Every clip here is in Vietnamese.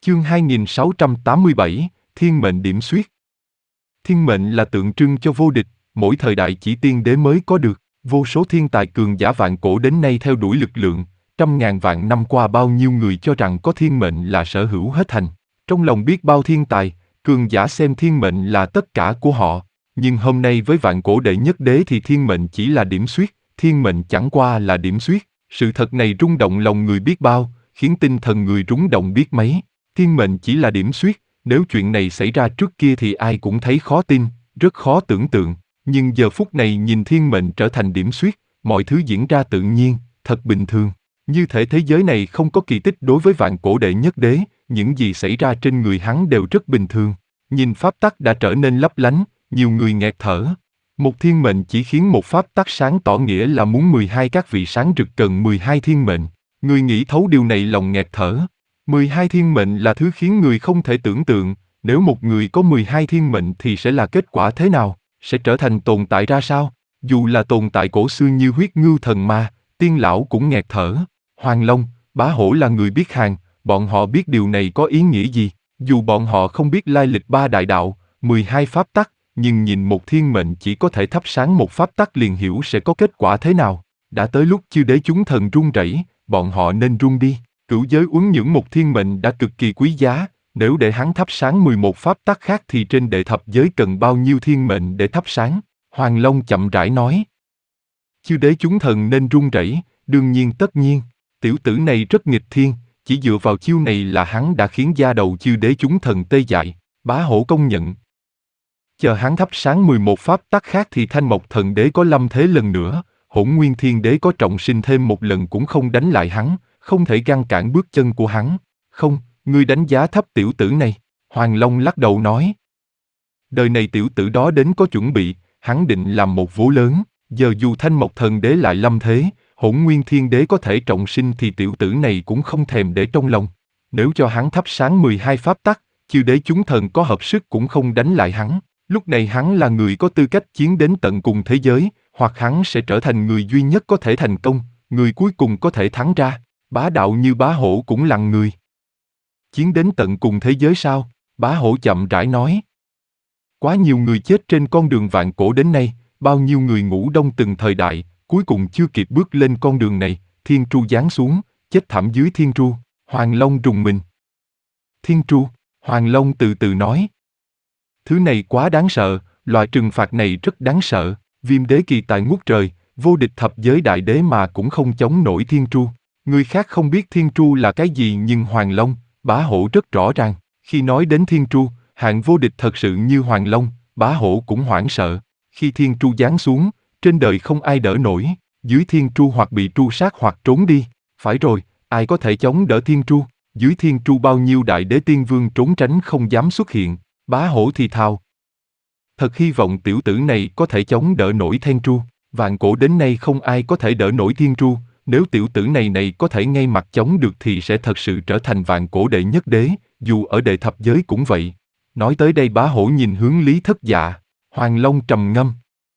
Chương 2687, Thiên mệnh điểm xuyết. Thiên mệnh là tượng trưng cho vô địch, mỗi thời đại chỉ tiên đế mới có được. Vô số thiên tài cường giả vạn cổ đến nay theo đuổi lực lượng, trăm ngàn vạn năm qua bao nhiêu người cho rằng có thiên mệnh là sở hữu hết thành. Trong lòng biết bao thiên tài, cường giả xem thiên mệnh là tất cả của họ. Nhưng hôm nay với vạn cổ đệ nhất đế thì thiên mệnh chỉ là điểm xuyết, thiên mệnh chẳng qua là điểm xuyết. Sự thật này rung động lòng người biết bao, khiến tinh thần người rung động biết mấy. Thiên mệnh chỉ là điểm xuyết, nếu chuyện này xảy ra trước kia thì ai cũng thấy khó tin, rất khó tưởng tượng. Nhưng giờ phút này nhìn thiên mệnh trở thành điểm xuyết, mọi thứ diễn ra tự nhiên, thật bình thường. Như thể thế giới này không có kỳ tích đối với vạn cổ đệ nhất đế, những gì xảy ra trên người hắn đều rất bình thường. Nhìn pháp tắc đã trở nên lấp lánh, nhiều người nghẹt thở. Một thiên mệnh chỉ khiến một pháp tắc sáng tỏ nghĩa là muốn 12 các vị sáng rực cần 12 thiên mệnh. Người nghĩ thấu điều này lòng nghẹt thở. 12 thiên mệnh là thứ khiến người không thể tưởng tượng, nếu một người có 12 thiên mệnh thì sẽ là kết quả thế nào, sẽ trở thành tồn tại ra sao? Dù là tồn tại cổ xưa như huyết ngưu thần ma, tiên lão cũng nghẹt thở. Hoàng Long, Bá Hổ là người biết hàng, bọn họ biết điều này có ý nghĩa gì. Dù bọn họ không biết lai lịch ba đại đạo, 12 pháp tắc, nhưng nhìn một thiên mệnh chỉ có thể thắp sáng một pháp tắc liền hiểu sẽ có kết quả thế nào. Đã tới lúc chư đế chúng thần run rẩy, bọn họ nên run đi. Cửu giới uốn nhưỡng một thiên mệnh đã cực kỳ quý giá, nếu để hắn thắp sáng 11 pháp tắc khác thì trên đệ thập giới cần bao nhiêu thiên mệnh để thắp sáng? Hoàng Long chậm rãi nói. Chư đế chúng thần nên run rẩy, đương nhiên tất nhiên. Tiểu tử này rất nghịch thiên, chỉ dựa vào chiêu này là hắn đã khiến da đầu chư đế chúng thần tê dại. Bá Hổ công nhận. Chờ hắn thắp sáng 11 pháp tắc khác thì Thanh Mộc Thần Đế có lâm thế lần nữa, Hỗn Nguyên Thiên Đế có trọng sinh thêm một lần cũng không đánh lại hắn, không thể ngăn cản bước chân của hắn. Không, ngươi đánh giá thấp tiểu tử này. Hoàng Long lắc đầu nói. Đời này tiểu tử đó đến có chuẩn bị, hắn định làm một vố lớn, giờ dù Thanh Mộc Thần Đế lại lâm thế, Hỗn Nguyên Thiên Đế có thể trọng sinh thì tiểu tử này cũng không thèm để trong lòng. Nếu cho hắn thắp sáng 12 pháp tắc, chư đế chúng thần có hợp sức cũng không đánh lại hắn. Lúc này hắn là người có tư cách chiến đến tận cùng thế giới, hoặc hắn sẽ trở thành người duy nhất có thể thành công, người cuối cùng có thể thắng ra. Bá đạo như Bá Hổ cũng lằn người. Chiến đến tận cùng thế giới sao? Bá Hổ chậm rãi nói. Quá nhiều người chết trên con đường vạn cổ đến nay, bao nhiêu người ngủ đông từng thời đại, cuối cùng chưa kịp bước lên con đường này, thiên tru giáng xuống, chết thảm dưới thiên tru. Hoàng Long rùng mình. Thiên tru, Hoàng Long từ từ nói. Thứ này quá đáng sợ, loại trừng phạt này rất đáng sợ. Viêm đế kỳ tài ngút trời, vô địch thập giới đại đế mà cũng không chống nổi thiên tru. Người khác không biết thiên tru là cái gì nhưng Hoàng Long, Bá Hổ rất rõ ràng. Khi nói đến thiên tru, hạng vô địch thật sự như Hoàng Long, Bá Hổ cũng hoảng sợ. Khi thiên tru giáng xuống, trên đời không ai đỡ nổi, dưới thiên tru hoặc bị tru sát hoặc trốn đi. Phải rồi, ai có thể chống đỡ thiên tru? Dưới thiên tru bao nhiêu đại đế tiên vương trốn tránh không dám xuất hiện. Bá Hổ thì thào. Thật hy vọng tiểu tử này có thể chống đỡ nổi thiên tru. Vạn cổ đến nay không ai có thể đỡ nổi thiên tru. Nếu tiểu tử này có thể ngay mặt chống được thì sẽ thật sự trở thành vạn cổ đệ nhất đế, dù ở đệ thập giới cũng vậy. Nói tới đây Bá Hổ nhìn hướng Lý Thất Dạ. Hoàng Long trầm ngâm.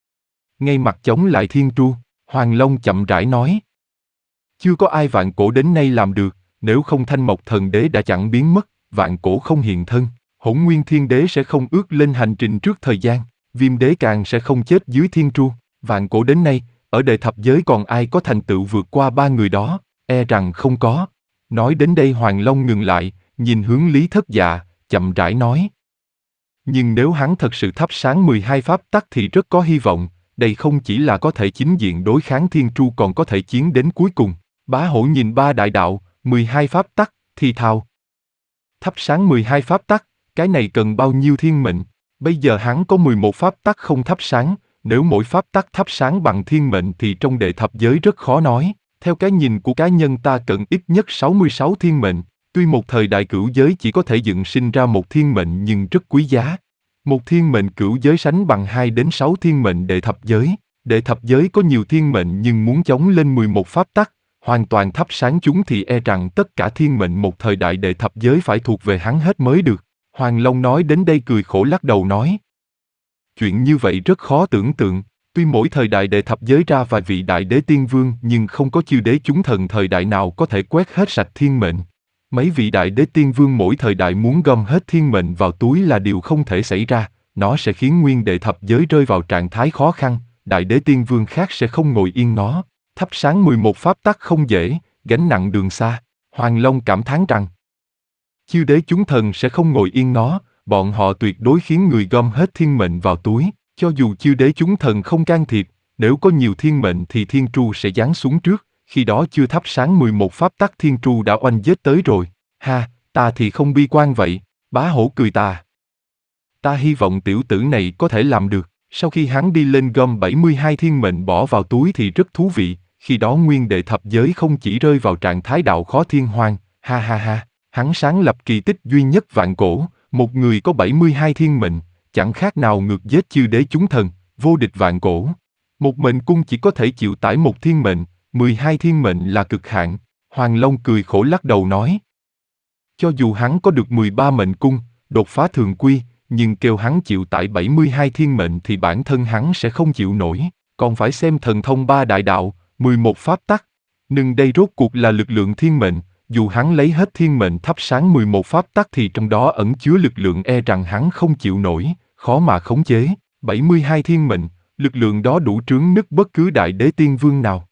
Ngay mặt chống lại thiên tru, Hoàng Long chậm rãi nói. Chưa có ai vạn cổ đến nay làm được, nếu không Thanh Mộc Thần Đế đã chẳng biến mất, vạn cổ không hiện thân. Hỗn Nguyên Thiên Đế sẽ không ước lên hành trình trước thời gian, Viêm Đế càng sẽ không chết dưới thiên tru. Vạn cổ đến nay, ở đệ thập giới còn ai có thành tựu vượt qua ba người đó, e rằng không có. Nói đến đây Hoàng Long ngừng lại, nhìn hướng Lý Thất Dạ, chậm rãi nói. Nhưng nếu hắn thật sự thắp sáng 12 pháp tắc thì rất có hy vọng, đây không chỉ là có thể chính diện đối kháng thiên tru còn có thể chiến đến cuối cùng. Bá Hổ nhìn ba đại đạo, 12 pháp tắc, thì thào. Thắp sáng 12 pháp tắc, cái này cần bao nhiêu thiên mệnh? Bây giờ hắn có 11 pháp tắc không thắp sáng, nếu mỗi pháp tắc thắp sáng bằng thiên mệnh thì trong đệ thập giới rất khó nói. Theo cái nhìn của cá nhân ta cần ít nhất 66 thiên mệnh. Tuy một thời đại cửu giới chỉ có thể dựng sinh ra một thiên mệnh nhưng rất quý giá. Một thiên mệnh cửu giới sánh bằng 2 đến 6 thiên mệnh đệ thập giới. Đệ thập giới có nhiều thiên mệnh nhưng muốn chống lên 11 pháp tắc, hoàn toàn thắp sáng chúng thì e rằng tất cả thiên mệnh một thời đại đệ thập giới phải thuộc về hắn hết mới được. Hoàng Long nói đến đây cười khổ lắc đầu nói. Chuyện như vậy rất khó tưởng tượng, tuy mỗi thời đại đệ thập giới ra vài vị đại đế tiên vương nhưng không có chư đế chúng thần thời đại nào có thể quét hết sạch thiên mệnh. Mấy vị đại đế tiên vương mỗi thời đại muốn gom hết thiên mệnh vào túi là điều không thể xảy ra, nó sẽ khiến nguyên đệ thập giới rơi vào trạng thái khó khăn, đại đế tiên vương khác sẽ không ngồi yên nó. Thắp sáng 11 pháp tắc không dễ, gánh nặng đường xa. Hoàng Long cảm thán rằng, chư đế chúng thần sẽ không ngồi yên nó, bọn họ tuyệt đối khiến người gom hết thiên mệnh vào túi, cho dù chư đế chúng thần không can thiệp, nếu có nhiều thiên mệnh thì thiên tru sẽ giáng xuống trước, khi đó chưa thắp sáng 11 pháp tắc thiên tru đã oanh giết tới rồi. Ha, ta thì không bi quan vậy, bá hổ cười ta. Ta hy vọng tiểu tử này có thể làm được, sau khi hắn đi lên gom 72 thiên mệnh bỏ vào túi thì rất thú vị, khi đó nguyên đệ thập giới không chỉ rơi vào trạng thái đạo khó thiên hoang, ha ha ha, hắn sáng lập kỳ tích duy nhất vạn cổ, một người có 72 thiên mệnh, chẳng khác nào ngược giết chư đế chúng thần, vô địch vạn cổ. Một mệnh cung chỉ có thể chịu tải một thiên mệnh, 12 thiên mệnh là cực hạn. Hoàng Long cười khổ lắc đầu nói. Cho dù hắn có được 13 mệnh cung, đột phá thường quy, nhưng kêu hắn chịu tải 72 thiên mệnh thì bản thân hắn sẽ không chịu nổi, còn phải xem thần thông ba đại đạo, 11 pháp tắc. Nhưng đây rốt cuộc là lực lượng thiên mệnh, dù hắn lấy hết thiên mệnh thắp sáng 11 pháp tắc thì trong đó ẩn chứa lực lượng e rằng hắn không chịu nổi, khó mà khống chế. 72 thiên mệnh, lực lượng đó đủ trướng nứt bất cứ đại đế tiên vương nào.